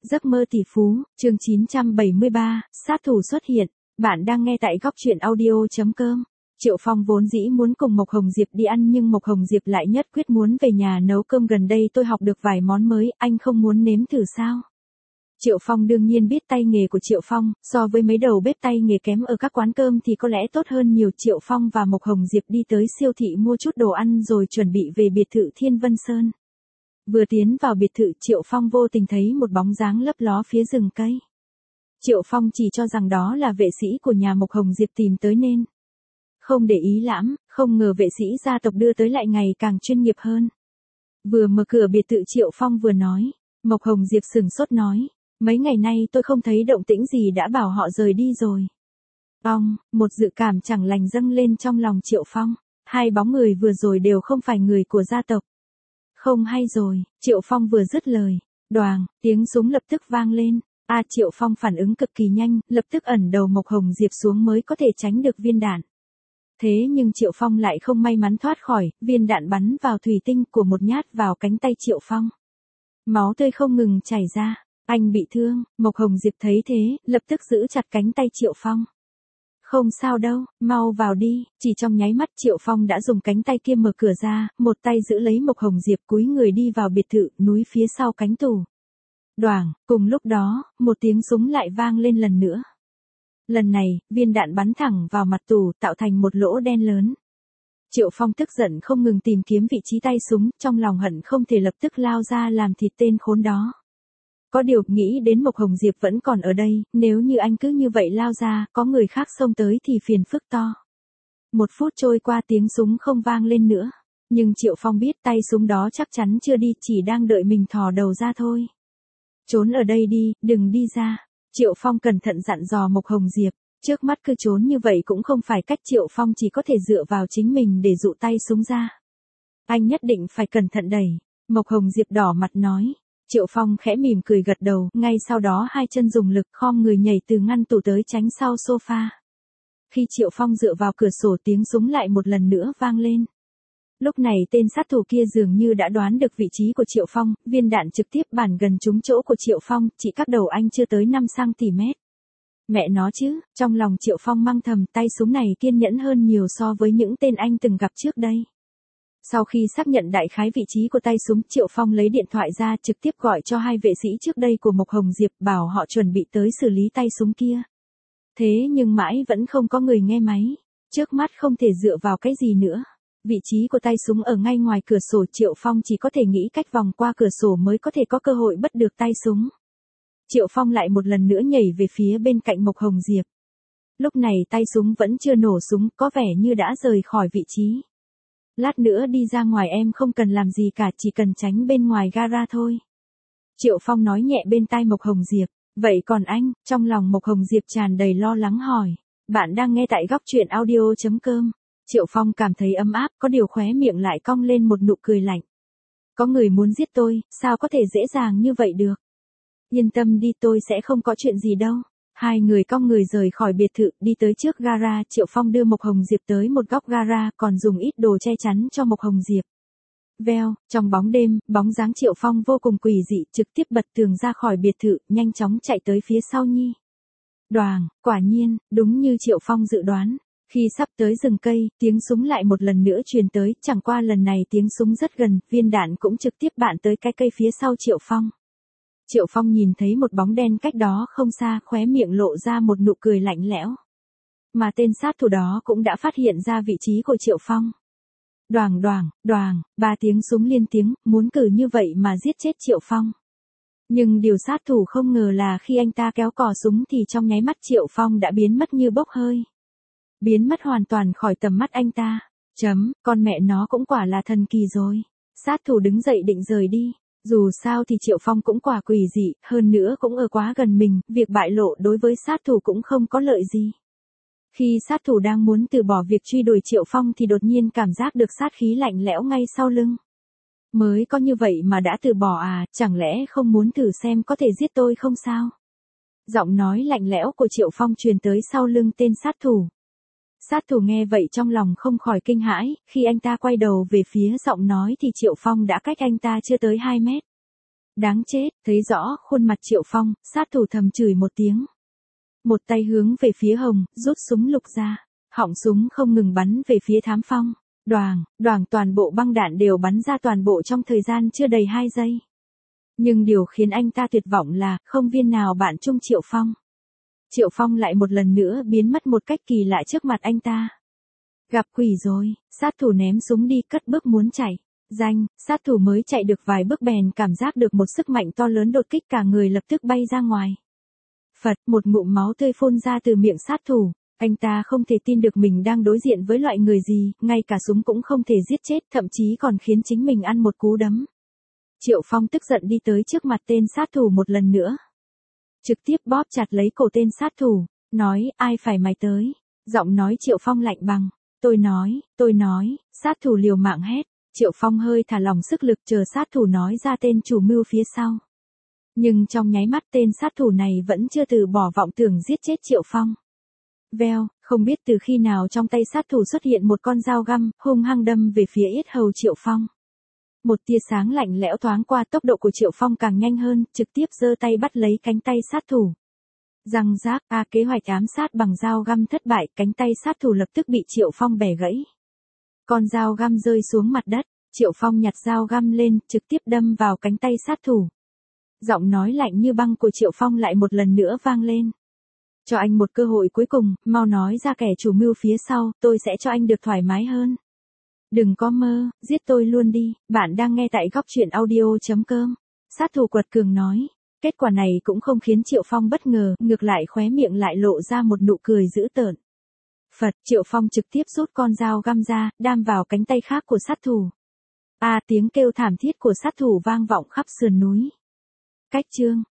Giấc mơ tỷ phú, chương 973, sát thủ xuất hiện. Bạn đang nghe tại góc truyện audio.com. Triệu Phong vốn dĩ muốn cùng Mộc Hồng Diệp đi ăn nhưng Mộc Hồng Diệp lại nhất quyết muốn về nhà nấu cơm, gần đây tôi học được vài món mới, anh không muốn nếm thử sao? Triệu Phong đương nhiên biết tay nghề của Triệu Phong, so với mấy đầu bếp tay nghề kém ở các quán cơm thì có lẽ tốt hơn nhiều. Triệu Phong và Mộc Hồng Diệp đi tới siêu thị mua chút đồ ăn rồi chuẩn bị về biệt thự Thiên Vân Sơn. Vừa tiến vào biệt thự, Triệu Phong vô tình thấy một bóng dáng lấp ló phía rừng cây. Triệu Phong chỉ cho rằng đó là vệ sĩ của nhà Mộc Hồng Diệp tìm tới nên không để ý lắm, không ngờ vệ sĩ gia tộc đưa tới lại ngày càng chuyên nghiệp hơn. Vừa mở cửa biệt thự Triệu Phong vừa nói, Mộc Hồng Diệp sửng sốt nói, mấy ngày nay tôi không thấy động tĩnh gì, đã bảo họ rời đi rồi. Một dự cảm chẳng lành dâng lên trong lòng Triệu Phong, hai bóng người vừa rồi đều không phải người của gia tộc. Không hay rồi, Triệu Phong vừa dứt lời, đoàng, tiếng súng lập tức vang lên. Triệu Phong phản ứng cực kỳ nhanh, lập tức ẩn đầu Mộc Hồng Diệp xuống mới có thể tránh được viên đạn. Thế nhưng Triệu Phong lại không may mắn thoát khỏi, viên đạn bắn vào thủy tinh của một nhát vào cánh tay Triệu Phong. Máu tươi không ngừng chảy ra, anh bị thương. Mộc Hồng Diệp thấy thế, lập tức giữ chặt cánh tay Triệu Phong. Không sao đâu, mau vào đi. Chỉ trong nháy mắt Triệu Phong đã dùng cánh tay kia mở cửa ra, một tay giữ lấy Mộc Hồng Diệp cúi người đi vào biệt thự, núi phía sau cánh tủ. Đoàng, cùng lúc đó, một tiếng súng lại vang lên lần nữa. Lần này, viên đạn bắn thẳng vào mặt tủ, tạo thành một lỗ đen lớn. Triệu Phong tức giận không ngừng tìm kiếm vị trí tay súng, trong lòng hận không thể lập tức lao ra làm thịt tên khốn đó. Có điều, nghĩ đến Mộc Hồng Diệp vẫn còn ở đây, nếu như anh cứ như vậy lao ra, có người khác xông tới thì phiền phức to. 1 phút trôi qua tiếng súng không vang lên nữa. Nhưng Triệu Phong biết tay súng đó chắc chắn chưa đi, chỉ đang đợi mình thò đầu ra thôi. Trốn ở đây đi, đừng đi ra. Triệu Phong cẩn thận dặn dò Mộc Hồng Diệp, trước mắt cứ trốn như vậy cũng không phải cách. Triệu Phong chỉ có thể dựa vào chính mình để dụ tay súng ra. Anh nhất định phải cẩn thận đẩy. Mộc Hồng Diệp đỏ mặt nói. Triệu Phong khẽ mỉm cười gật đầu, ngay sau đó hai chân dùng lực khom người nhảy từ ngăn tủ tới tránh sau sofa. Khi Triệu Phong dựa vào cửa sổ, tiếng súng lại một lần nữa vang lên. Lúc này tên sát thủ kia dường như đã đoán được vị trí của Triệu Phong, viên đạn trực tiếp bắn gần trúng chỗ của Triệu Phong, chỉ cách đầu anh chưa tới 5 cm. Mẹ nó chứ, trong lòng Triệu Phong mang thầm, tay súng này kiên nhẫn hơn nhiều so với những tên anh từng gặp trước đây. Sau khi xác nhận đại khái vị trí của tay súng, Triệu Phong lấy điện thoại ra trực tiếp gọi cho hai vệ sĩ trước đây của Mộc Hồng Diệp, bảo họ chuẩn bị tới xử lý tay súng kia. Thế nhưng mãi vẫn không có người nghe máy. Trước mắt không thể dựa vào cái gì nữa. Vị trí của tay súng ở ngay ngoài cửa sổ, Triệu Phong chỉ có thể nghĩ cách vòng qua cửa sổ mới có thể có cơ hội bắt được tay súng. Triệu Phong lại một lần nữa nhảy về phía bên cạnh Mộc Hồng Diệp. Lúc này tay súng vẫn chưa nổ súng, có vẻ như đã rời khỏi vị trí. Lát nữa đi ra ngoài em không cần làm gì cả, chỉ cần tránh bên ngoài gara thôi. Triệu Phong nói nhẹ bên tai Mộc Hồng Diệp. Vậy còn anh? Trong lòng Mộc Hồng Diệp tràn đầy lo lắng hỏi. Bạn đang nghe tại góc truyện audio.com. Triệu Phong cảm thấy ấm áp, có điều khóe miệng lại cong lên một nụ cười lạnh. Có người muốn giết tôi, sao có thể dễ dàng như vậy được? Yên tâm đi, tôi sẽ không có chuyện gì đâu. Hai người cong người rời khỏi biệt thự, đi tới trước gara. Triệu Phong đưa Mộc Hồng Diệp tới một góc gara, còn dùng ít đồ che chắn cho Mộc Hồng Diệp. Veo, trong bóng đêm, bóng dáng Triệu Phong vô cùng quỷ dị, trực tiếp bật tường ra khỏi biệt thự, nhanh chóng chạy tới phía sau Nhi. Đoàng, quả nhiên, đúng như Triệu Phong dự đoán. Khi sắp tới rừng cây, tiếng súng lại một lần nữa truyền tới, chẳng qua lần này tiếng súng rất gần, viên đạn cũng trực tiếp bắn tới cái cây phía sau Triệu Phong. Triệu Phong nhìn thấy một bóng đen cách đó không xa, khóe miệng lộ ra một nụ cười lạnh lẽo. Mà tên sát thủ đó cũng đã phát hiện ra vị trí của Triệu Phong. Đoàng đoàng, đoàng, 3 tiếng súng liên tiếng, muốn cử như vậy mà giết chết Triệu Phong. Nhưng điều sát thủ không ngờ là khi anh ta kéo cò súng thì trong nháy mắt Triệu Phong đã biến mất như bốc hơi. Biến mất hoàn toàn khỏi tầm mắt anh ta. Con mẹ nó cũng quả là thần kỳ rồi. Sát thủ đứng dậy định rời đi. Dù sao thì Triệu Phong cũng quả quỷ dị, hơn nữa cũng ở quá gần mình, việc bại lộ đối với sát thủ cũng không có lợi gì. Khi sát thủ đang muốn từ bỏ việc truy đuổi Triệu Phong thì đột nhiên cảm giác được sát khí lạnh lẽo ngay sau lưng. Mới có như vậy mà đã từ bỏ à, chẳng lẽ không muốn thử xem có thể giết tôi không sao? Giọng nói lạnh lẽo của Triệu Phong truyền tới sau lưng tên sát thủ. Sát thủ nghe vậy trong lòng không khỏi kinh hãi, khi anh ta quay đầu về phía giọng nói thì Triệu Phong đã cách anh ta chưa tới 2 mét. Đáng chết, thấy rõ khuôn mặt Triệu Phong, sát thủ thầm chửi một tiếng. Một tay hướng về phía Hồng, rút súng lục ra. Họng súng không ngừng bắn về phía Thám Phong. Đoàng, đoàng toàn bộ băng đạn đều bắn ra toàn bộ trong thời gian chưa đầy 2 giây. Nhưng điều khiến anh ta tuyệt vọng là, không viên nào bạn chung Triệu Phong. Triệu Phong lại một lần nữa biến mất một cách kỳ lạ trước mặt anh ta. Gặp quỷ rồi, sát thủ ném súng đi cất bước muốn chạy. Sát thủ mới chạy được vài bước bèn cảm giác được một sức mạnh to lớn đột kích cả người lập tức bay ra ngoài. Phật, một ngụm máu tươi phun ra từ miệng sát thủ. Anh ta không thể tin được mình đang đối diện với loại người gì, ngay cả súng cũng không thể giết chết, thậm chí còn khiến chính mình ăn một cú đấm. Triệu Phong tức giận đi tới trước mặt tên sát thủ một lần nữa. Trực tiếp bóp chặt lấy cổ tên sát thủ, nói, ai phải mày tới. Giọng nói Triệu Phong lạnh băng. Tôi nói, sát thủ liều mạng hét. Triệu Phong hơi thả lỏng sức lực chờ sát thủ nói ra tên chủ mưu phía sau. Nhưng trong nháy mắt tên sát thủ này vẫn chưa từ bỏ vọng tưởng giết chết Triệu Phong. Veo, không biết từ khi nào trong tay sát thủ xuất hiện một con dao găm, hung hăng đâm về phía yết hầu Triệu Phong. Một tia sáng lạnh lẽo thoáng qua, tốc độ của Triệu Phong càng nhanh hơn, trực tiếp giơ tay bắt lấy cánh tay sát thủ. Răng rác, kế hoạch ám sát bằng dao găm thất bại, cánh tay sát thủ lập tức bị Triệu Phong bẻ gãy. Con dao găm rơi xuống mặt đất, Triệu Phong nhặt dao găm lên, trực tiếp đâm vào cánh tay sát thủ. Giọng nói lạnh như băng của Triệu Phong lại một lần nữa vang lên. Cho anh một cơ hội cuối cùng, mau nói ra kẻ chủ mưu phía sau, tôi sẽ cho anh được thoải mái hơn. Đừng có mơ, giết tôi luôn đi, bạn đang nghe tại góc truyện audio.com. Sát thủ quật cường nói. Kết quả này cũng không khiến Triệu Phong bất ngờ, ngược lại khóe miệng lại lộ ra một nụ cười dữ tợn. Phật, Triệu Phong trực tiếp rút con dao găm ra, đâm vào cánh tay khác của sát thủ. Tiếng kêu thảm thiết của sát thủ vang vọng khắp sườn núi. Cách chương